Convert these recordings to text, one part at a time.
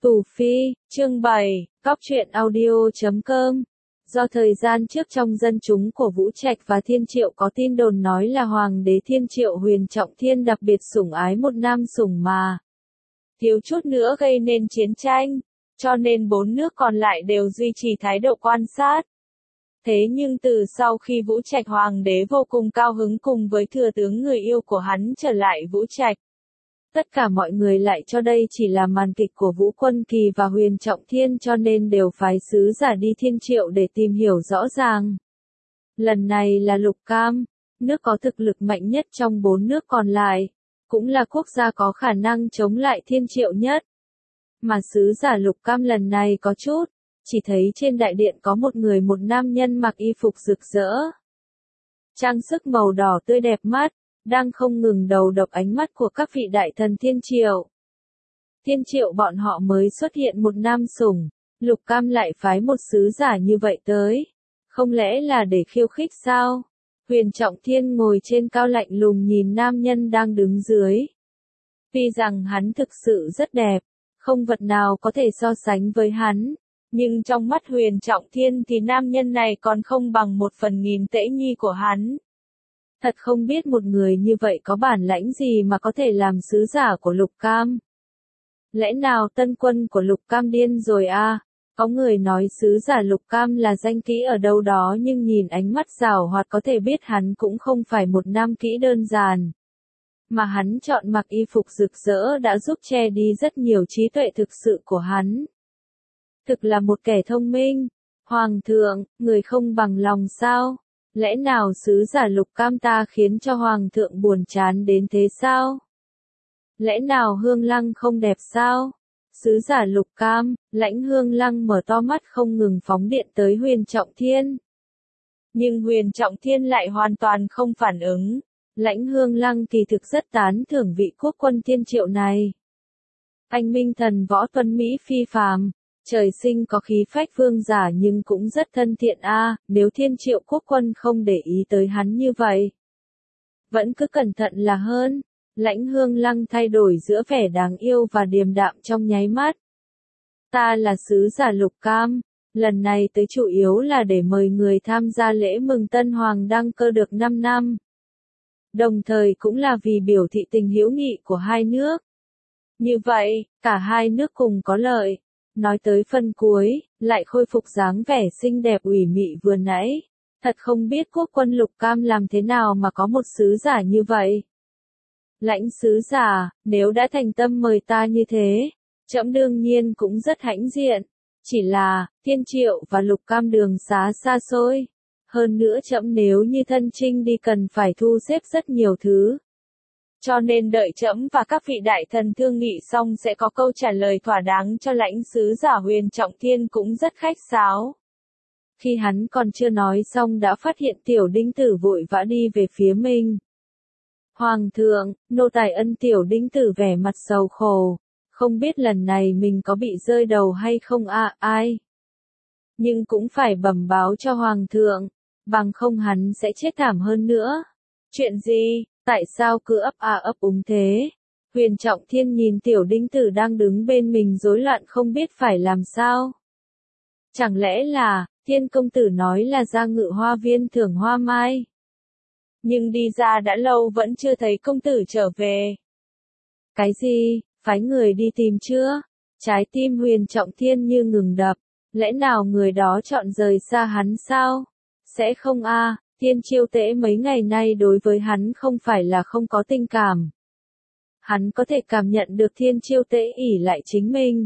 Tù Phi, chương 7, Cóc truyện audio.com. Do thời gian trước trong dân chúng của Vũ Trạch và Thiên Triệu có tin đồn nói là Hoàng đế Thiên Triệu Huyền Trọng Thiên đặc biệt sủng ái một nam sủng mà thiếu chút nữa gây nên chiến tranh, cho nên 4 nước còn lại đều duy trì thái độ quan sát. Thế nhưng từ sau khi Vũ Trạch Hoàng đế vô cùng cao hứng cùng với thừa tướng người yêu của hắn trở lại Vũ Trạch, tất cả mọi người lại cho đây chỉ là màn kịch của Vũ Quân Kỳ và Huyền Trọng Thiên, cho nên đều phái sứ giả đi Thiên Triệu để tìm hiểu rõ ràng. Lần này là Lục Cam, nước có thực lực mạnh nhất trong 4 nước còn lại, cũng là quốc gia có khả năng chống lại Thiên Triệu nhất. Mà sứ giả Lục Cam lần này có chút, chỉ thấy trên đại điện có một nam nhân mặc y phục rực rỡ, trang sức màu đỏ tươi đẹp mắt, đang không ngừng đầu độc ánh mắt của các vị đại thần Thiên Triệu. Thiên Triệu bọn họ mới xuất hiện một nam sủng, Lục Cam lại phái một sứ giả như vậy tới, không lẽ là để khiêu khích sao? Huyền Trọng Thiên ngồi trên cao lạnh lùng nhìn nam nhân đang đứng dưới. Tuy rằng hắn thực sự rất đẹp, không vật nào có thể so sánh với hắn, nhưng trong mắt Huyền Trọng Thiên thì nam nhân này còn không bằng 1/1000 tễ nhi của hắn. Thật không biết một người như vậy có bản lãnh gì mà có thể làm sứ giả của Lục Cam. Lẽ nào tân quân của Lục Cam điên rồi à? Có người nói sứ giả Lục Cam là danh kỹ ở đâu đó, nhưng nhìn ánh mắt giảo hoạt có thể biết hắn cũng không phải một nam kỹ đơn giản. Mà hắn chọn mặc y phục rực rỡ đã giúp che đi rất nhiều trí tuệ thực sự của hắn. Thực là một kẻ thông minh. Hoàng thượng, người không bằng lòng sao? Lẽ nào sứ giả Lục Cam ta khiến cho Hoàng thượng buồn chán đến thế sao? Lẽ nào Hương Lăng không đẹp sao? Sứ giả Lục Cam, Lãnh Hương Lăng mở to mắt không ngừng phóng điện tới Huyền Trọng Thiên. Nhưng Huyền Trọng Thiên lại hoàn toàn không phản ứng. Lãnh Hương Lăng kỳ thực rất tán thưởng vị quốc quân Thiên Triệu này. Anh minh thần võ tuấn Mỹ phi phàm. Trời sinh có khí phách vương giả nhưng cũng rất thân thiện a, nếu Thiên Triệu quốc quân không để ý tới hắn như vậy, vẫn cứ cẩn thận là hơn. Lãnh Hương Lăng thay đổi giữa vẻ đáng yêu và điềm đạm trong nháy mắt. Ta là sứ giả Lục Cam, lần này tới chủ yếu là để mời người tham gia lễ mừng Tân Hoàng đăng cơ được 5 năm. Đồng thời cũng là vì biểu thị tình hữu nghị của hai nước. Như vậy, cả hai nước cùng có lợi. Nói tới phần cuối, lại khôi phục dáng vẻ xinh đẹp ủy mị vừa nãy. Thật không biết quốc quân Lục Cam làm thế nào mà có một sứ giả như vậy. Lãnh sứ giả, nếu đã thành tâm mời ta như thế, trẫm đương nhiên cũng rất hãnh diện. Chỉ là, Thiên Triệu và Lục Cam đường xá xa xôi. Hơn nữa trẫm nếu như thân chinh đi cần phải thu xếp rất nhiều thứ. Cho nên đợi trẫm và các vị đại thần thương nghị xong sẽ có câu trả lời thỏa đáng cho lãnh sứ giả Huyền Trọng Thiên cũng rất khách sáo. Khi hắn còn chưa nói xong đã phát hiện Tiểu Đinh Tử vội vã đi về phía mình. Hoàng thượng, nô tài ân. Tiểu Đinh Tử vẻ mặt sầu khổ, không biết lần này mình có bị rơi đầu hay không à, ai. Nhưng cũng phải bẩm báo cho Hoàng thượng, bằng không hắn sẽ chết thảm hơn nữa. Chuyện gì? Tại sao cứ ấp úng thế? Huyền Trọng Thiên nhìn Tiểu Đinh Tử đang đứng bên mình rối loạn không biết phải làm sao. Chẳng lẽ là, Thiên công tử nói là ra Ngự Hoa Viên thưởng hoa mai. Nhưng đi ra đã lâu vẫn chưa thấy công tử trở về. Cái gì, phái người đi tìm chưa? Trái tim Huyền Trọng Thiên như ngừng đập, lẽ nào người đó chọn rời xa hắn sao? Sẽ không a. Thiên Chiêu Tễ mấy ngày nay đối với hắn không phải là không có tình cảm. Hắn có thể cảm nhận được Thiên Chiêu Tễ ỷ lại chính mình.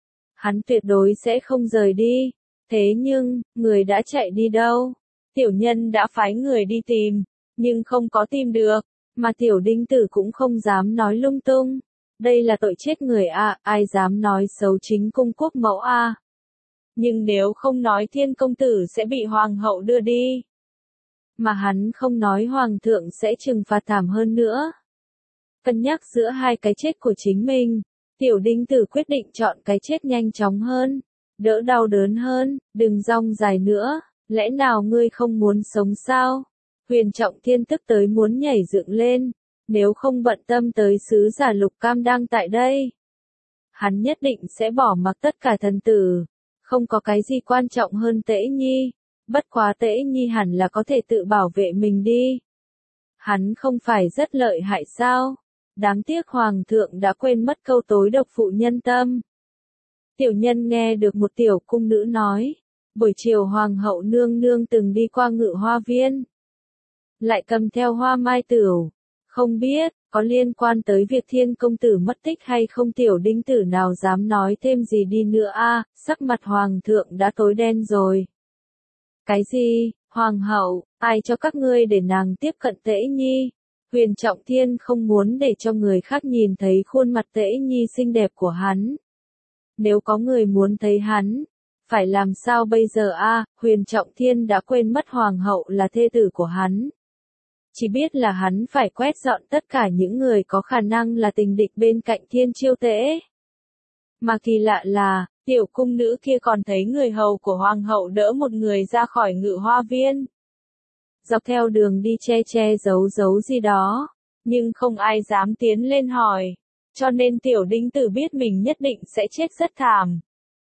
Hắn tuyệt đối sẽ không rời đi. Thế nhưng, người đã chạy đi đâu? Tiểu nhân đã phái người đi tìm, nhưng không có tìm được, mà Tiểu Đinh Tử cũng không dám nói lung tung. Đây là tội chết người a, ai dám nói xấu chính cung quốc mẫu a. Nhưng nếu không nói Thiên công tử sẽ bị hoàng hậu đưa đi. Mà hắn không nói Hoàng thượng sẽ trừng phạt thảm hơn nữa. Cân nhắc giữa hai cái chết của chính mình, Tiểu Đinh Tử quyết định chọn cái chết nhanh chóng hơn, đỡ đau đớn hơn, đừng rong dài nữa, lẽ nào ngươi không muốn sống sao? Huyền Trọng Thiên tức tới muốn nhảy dựng lên, nếu không bận tâm tới sứ giả Lục Cam đang tại đây. hắn nhất định sẽ bỏ mặc tất cả thần tử. Không có cái gì quan trọng hơn Tễ Nhi. Bất quá Tễ Nhi hẳn là có thể tự bảo vệ mình đi. Hắn không phải rất lợi hại sao? Đáng tiếc Hoàng thượng đã quên mất câu tối độc phụ nhân tâm. Tiểu nhân nghe được một tiểu cung nữ nói. Buổi chiều Hoàng hậu nương nương từng đi qua Ngự Hoa Viên. Lại cầm theo hoa mai tửu. Không biết, có liên quan tới việc Thiên công tử mất tích hay không, tiểu đinh tử nào dám nói thêm gì đi nữa a, sắc mặt Hoàng thượng đã tối đen rồi. Cái gì, Hoàng hậu, ai cho các ngươi để nàng tiếp cận Tễ Nhi? Huyền Trọng Thiên không muốn để cho người khác nhìn thấy khuôn mặt Tễ Nhi xinh đẹp của hắn. Nếu có người muốn thấy hắn, phải làm sao bây giờ a? Huyền Trọng Thiên đã quên mất Hoàng hậu là thê tử của hắn. Chỉ biết là hắn phải quét dọn tất cả những người có khả năng là tình địch bên cạnh Thiên Chiêu Tễ. Mà kỳ lạ là, tiểu cung nữ kia còn thấy người hầu của Hoàng hậu đỡ một người ra khỏi Ngự Hoa Viên. Dọc theo đường đi che giấu gì đó, nhưng không ai dám tiến lên hỏi, cho nên tiểu đinh tử biết mình nhất định sẽ chết rất thảm.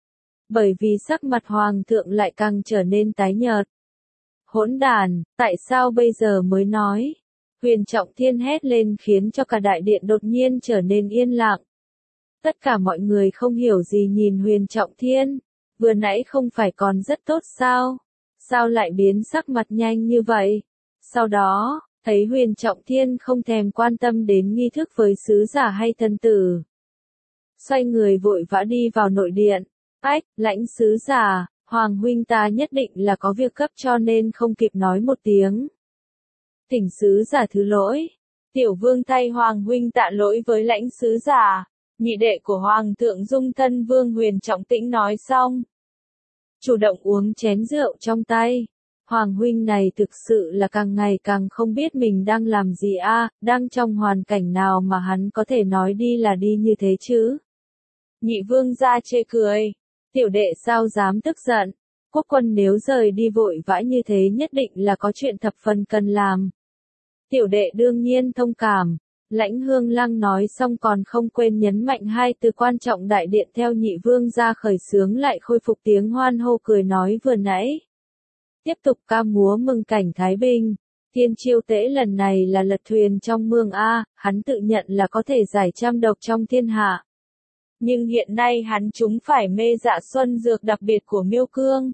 Bởi vì sắc mặt Hoàng thượng lại càng trở nên tái nhợt. Hỗn đàn, tại sao bây giờ mới nói? Huyền Trọng Thiên hét lên khiến cho cả đại điện đột nhiên trở nên yên lặng. Tất cả mọi người không hiểu gì nhìn Huyền Trọng Thiên, vừa nãy không phải còn rất tốt sao? Sao lại biến sắc mặt nhanh như vậy? Sau đó, thấy Huyền Trọng Thiên không thèm quan tâm đến nghi thức với sứ giả hay thần tử. Xoay người vội vã đi vào nội điện. Ách, lãnh sứ giả, Hoàng huynh ta nhất định là có việc gấp cho nên không kịp nói một tiếng. Thỉnh sứ giả thứ lỗi. Tiểu vương thay Hoàng huynh tạ lỗi với lãnh sứ giả. Nhị đệ của Hoàng thượng Dung Thân Vương Huyền Trọng Tĩnh nói xong. Chủ động uống chén rượu trong tay. Hoàng huynh này thực sự là càng ngày càng không biết mình đang làm gì a, đang trong hoàn cảnh nào mà hắn có thể nói đi là đi như thế chứ. Nhị vương ra chê cười. Tiểu đệ sao dám tức giận. Quốc quân nếu rời đi vội vã như thế nhất định là có chuyện thập phần cần làm. Tiểu đệ đương nhiên thông cảm. Lãnh Hương Lăng nói xong còn không quên nhấn mạnh hai từ quan trọng, đại điện theo nhị vương ra khởi xướng lại khôi phục tiếng hoan hô cười nói vừa nãy. Tiếp tục ca múa mừng cảnh Thái Bình. Thiên Chiêu Tễ lần này là lật thuyền trong mương a, hắn tự nhận là có thể giải trăm độc trong thiên hạ. Nhưng hiện nay hắn trúng phải mê dạ xuân dược đặc biệt của Miêu Cương.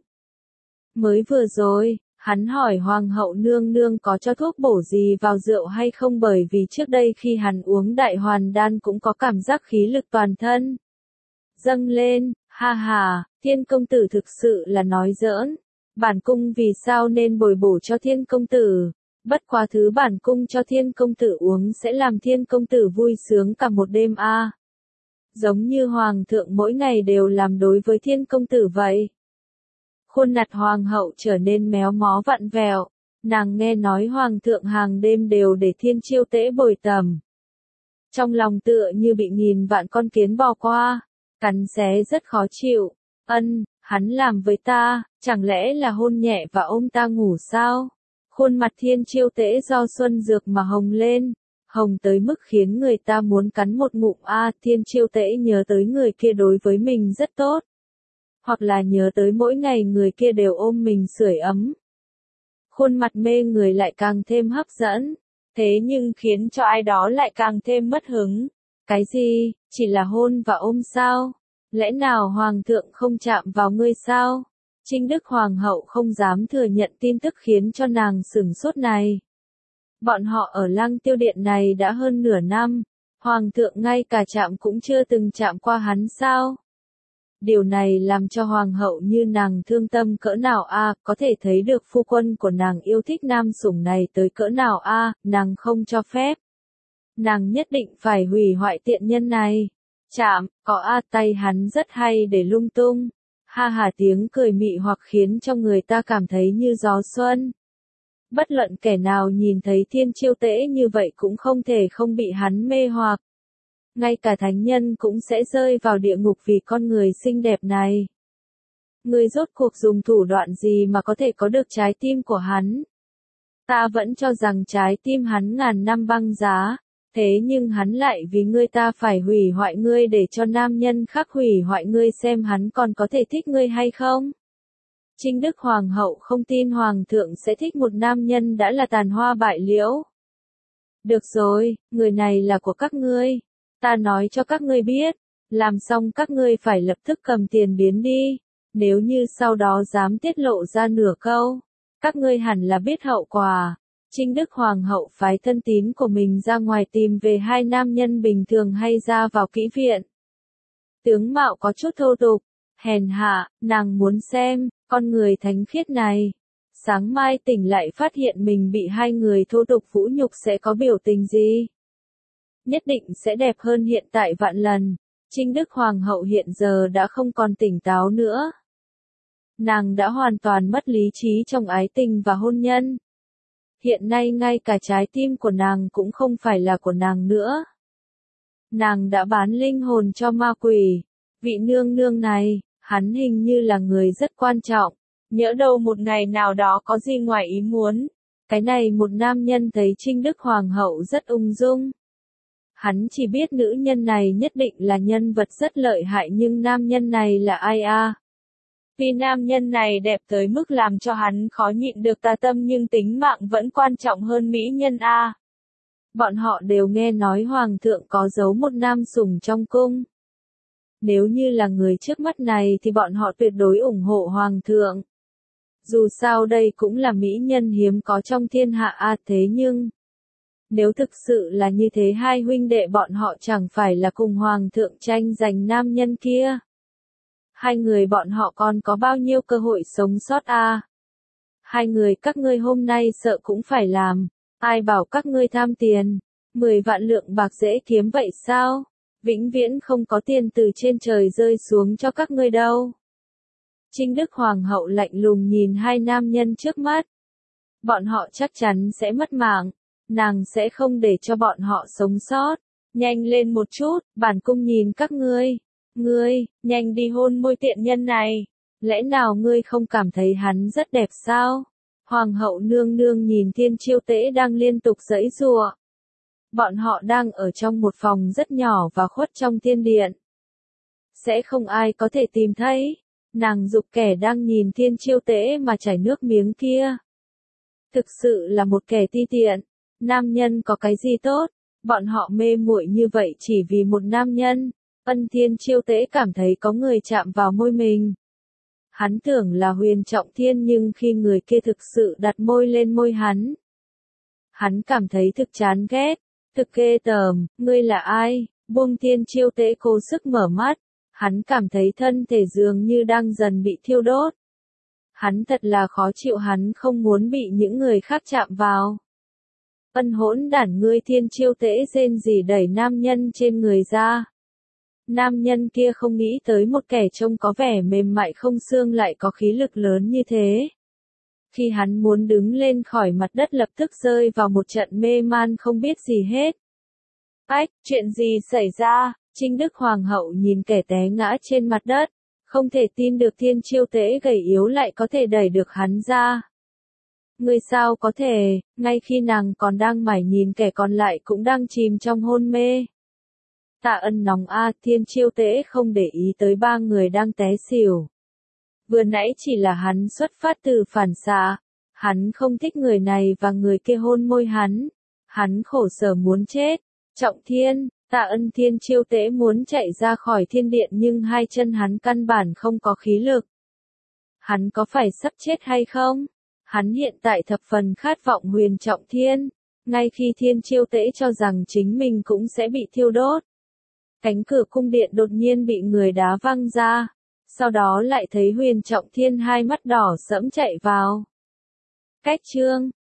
Mới vừa rồi, hắn hỏi Hoàng hậu nương nương có cho thuốc bổ gì vào rượu hay không, bởi vì trước đây khi hắn uống đại hoàn đan cũng có cảm giác khí lực toàn thân dâng lên, ha ha, Thiên công tử thực sự là nói giỡn. Bản cung vì sao nên bồi bổ cho Thiên công tử, bất quá thứ bản cung cho Thiên công tử uống sẽ làm Thiên công tử vui sướng cả một đêm a. Giống như Hoàng thượng mỗi ngày đều làm đối với Thiên công tử vậy. Khuôn mặt Hoàng hậu trở nên méo mó vặn vẹo, nàng nghe nói Hoàng thượng hàng đêm đều để Thiên Chiêu Tễ bồi tầm. Trong lòng tựa như bị nghìn vạn con kiến bò qua, cắn xé rất khó chịu. Hắn làm với ta, chẳng lẽ là hôn nhẹ và ôm ta ngủ sao? Khuôn mặt Thiên Chiêu Tễ do xuân dược mà hồng lên, hồng tới mức khiến người ta muốn cắn một ngụm a. Thiên Chiêu Tễ nhớ tới người kia đối với mình rất tốt. Hoặc là nhớ tới mỗi ngày người kia đều ôm mình sưởi ấm. Khuôn mặt mê người lại càng thêm hấp dẫn, thế nhưng khiến cho ai đó lại càng thêm mất hứng. Cái gì, chỉ là hôn và ôm sao? Lẽ nào Hoàng thượng không chạm vào ngươi sao? Trinh Đức Hoàng hậu không dám thừa nhận tin tức khiến cho nàng sửng sốt này. Bọn họ ở Lăng Tiêu Điện này đã hơn nửa năm, Hoàng thượng ngay cả chạm cũng chưa từng chạm qua hắn sao? Điều này làm cho Hoàng hậu như nàng thương tâm cỡ nào a, có thể thấy được phu quân của nàng yêu thích nam sủng này tới cỡ nào a, nàng không cho phép. Nàng nhất định phải hủy hoại tiện nhân này. Chạm, có a, tay hắn rất hay để lung tung. Ha ha, tiếng cười mị hoặc khiến cho người ta cảm thấy như gió xuân. Bất luận kẻ nào nhìn thấy Thiên Chiêu Tễ như vậy cũng không thể không bị hắn mê hoặc. Ngay cả thánh nhân cũng sẽ rơi vào địa ngục vì con người xinh đẹp này. Người rốt cuộc dùng thủ đoạn gì mà có thể có được trái tim của hắn? Ta vẫn cho rằng trái tim hắn ngàn năm băng giá. Thế nhưng hắn lại vì ngươi ta phải hủy hoại ngươi để cho nam nhân khác hủy hoại ngươi xem hắn còn có thể thích ngươi hay không? Trinh Đức Hoàng hậu không tin Hoàng thượng sẽ thích một nam nhân đã là tàn hoa bại liễu. Được rồi, người này là của các ngươi. Ta nói cho các ngươi biết, làm xong các ngươi phải lập tức cầm tiền biến đi. Nếu như sau đó dám tiết lộ ra nửa câu, các ngươi hẳn là biết hậu quả. Trinh Đức Hoàng hậu phái thân tín của mình ra ngoài tìm về hai nam nhân bình thường hay ra vào kỹ viện. Tướng mạo có chút thô tục, hèn hạ, nàng muốn xem, con người thánh khiết này. Sáng mai tỉnh lại phát hiện mình bị hai người thô tục vũ nhục sẽ có biểu tình gì? Nhất định sẽ đẹp hơn hiện tại vạn lần. Trinh Đức Hoàng hậu hiện giờ đã không còn tỉnh táo nữa. Nàng đã hoàn toàn mất lý trí trong ái tình và hôn nhân. Hiện nay ngay cả trái tim của nàng cũng không phải là của nàng nữa. Nàng đã bán linh hồn cho ma quỷ. Vị nương nương này, hắn hình như là người rất quan trọng. Nhỡ đâu một ngày nào đó có gì ngoài ý muốn. Cái này một nam nhân thấy Trinh Đức Hoàng hậu rất ung dung. Hắn chỉ biết nữ nhân này nhất định là nhân vật rất lợi hại nhưng nam nhân này là ai a? Vì nam nhân này đẹp tới mức làm cho hắn khó nhịn được tà tâm nhưng tính mạng vẫn quan trọng hơn mỹ nhân a. Bọn họ đều nghe nói Hoàng thượng có giấu một nam sủng trong cung. Nếu như là người trước mắt này thì bọn họ tuyệt đối ủng hộ Hoàng thượng. Dù sao đây cũng là mỹ nhân hiếm có trong thiên hạ a thế nhưng... Nếu thực sự là như thế hai huynh đệ bọn họ chẳng phải là cùng Hoàng thượng tranh giành nam nhân kia. Hai người bọn họ còn có bao nhiêu cơ hội sống sót a? Hai người các ngươi hôm nay sợ cũng phải làm. Ai bảo các ngươi tham tiền? 10 vạn lượng bạc dễ kiếm vậy sao? Vĩnh viễn không có tiền từ trên trời rơi xuống cho các ngươi đâu. Trinh Đức Hoàng hậu lạnh lùng nhìn hai nam nhân trước mắt. Bọn họ chắc chắn sẽ mất mạng. Nàng sẽ không để cho bọn họ sống sót. Nhanh lên một chút, bản cung nhìn các ngươi. Ngươi, nhanh đi hôn môi tiện nhân này. Lẽ nào ngươi không cảm thấy hắn rất đẹp sao? Hoàng hậu nương nương nhìn Thiên Chiêu Tễ đang liên tục giãy giụa. Bọn họ đang ở trong một phòng rất nhỏ và khuất trong thiên điện. Sẽ không ai có thể tìm thấy. Nàng giục kẻ đang nhìn Thiên Chiêu Tễ mà chảy nước miếng kia. Thực sự là một kẻ ti tiện. Nam nhân có cái gì tốt? Bọn họ mê muội như vậy chỉ vì một nam nhân. Ân Thiên Chiêu Tễ cảm thấy có người chạm vào môi mình. Hắn tưởng là Huyền Trọng Thiên nhưng khi người kia thực sự đặt môi lên môi hắn. Hắn cảm thấy thực chán ghét, thực ghê tởm, ngươi là ai? Buông Thiên Chiêu Tễ cố sức mở mắt. Hắn cảm thấy thân thể dường như đang dần bị thiêu đốt. Hắn thật là khó chịu hắn không muốn bị những người khác chạm vào. Ân hỗn đản ngươi Thiên Chiêu Tễ rên rỉ đẩy nam nhân trên người ra. Nam nhân kia không nghĩ tới một kẻ trông có vẻ mềm mại không xương lại có khí lực lớn như thế. Khi hắn muốn đứng lên khỏi mặt đất lập tức rơi vào một trận mê man không biết gì hết. Ách, chuyện gì xảy ra? Trinh Đức Hoàng hậu nhìn kẻ té ngã trên mặt đất. Không thể tin được Thiên Chiêu Tễ gầy yếu lại có thể đẩy được hắn ra. Người sao có thể, ngay khi nàng còn đang mải nhìn kẻ còn lại cũng đang chìm trong hôn mê. Tạ Ân nóng a, Thiên Chiêu Tễ không để ý tới ba người đang té xỉu. Vừa nãy chỉ là hắn xuất phát từ phản xạ. Hắn không thích người này và người kia hôn môi hắn. Hắn khổ sở muốn chết. Trọng Thiên, Tạ Ân Thiên Chiêu Tễ muốn chạy ra khỏi thiên điện nhưng hai chân hắn căn bản không có khí lực. Hắn có phải sắp chết hay không? Hắn hiện tại thập phần khát vọng Huyền Trọng Thiên. Ngay khi Thiên Chiêu Tễ cho rằng chính mình cũng sẽ bị thiêu đốt. Cánh cửa cung điện đột nhiên bị người đá văng ra. Sau đó lại thấy Huyền Trọng Thiên hai mắt đỏ sẫm chạy vào. Cách chương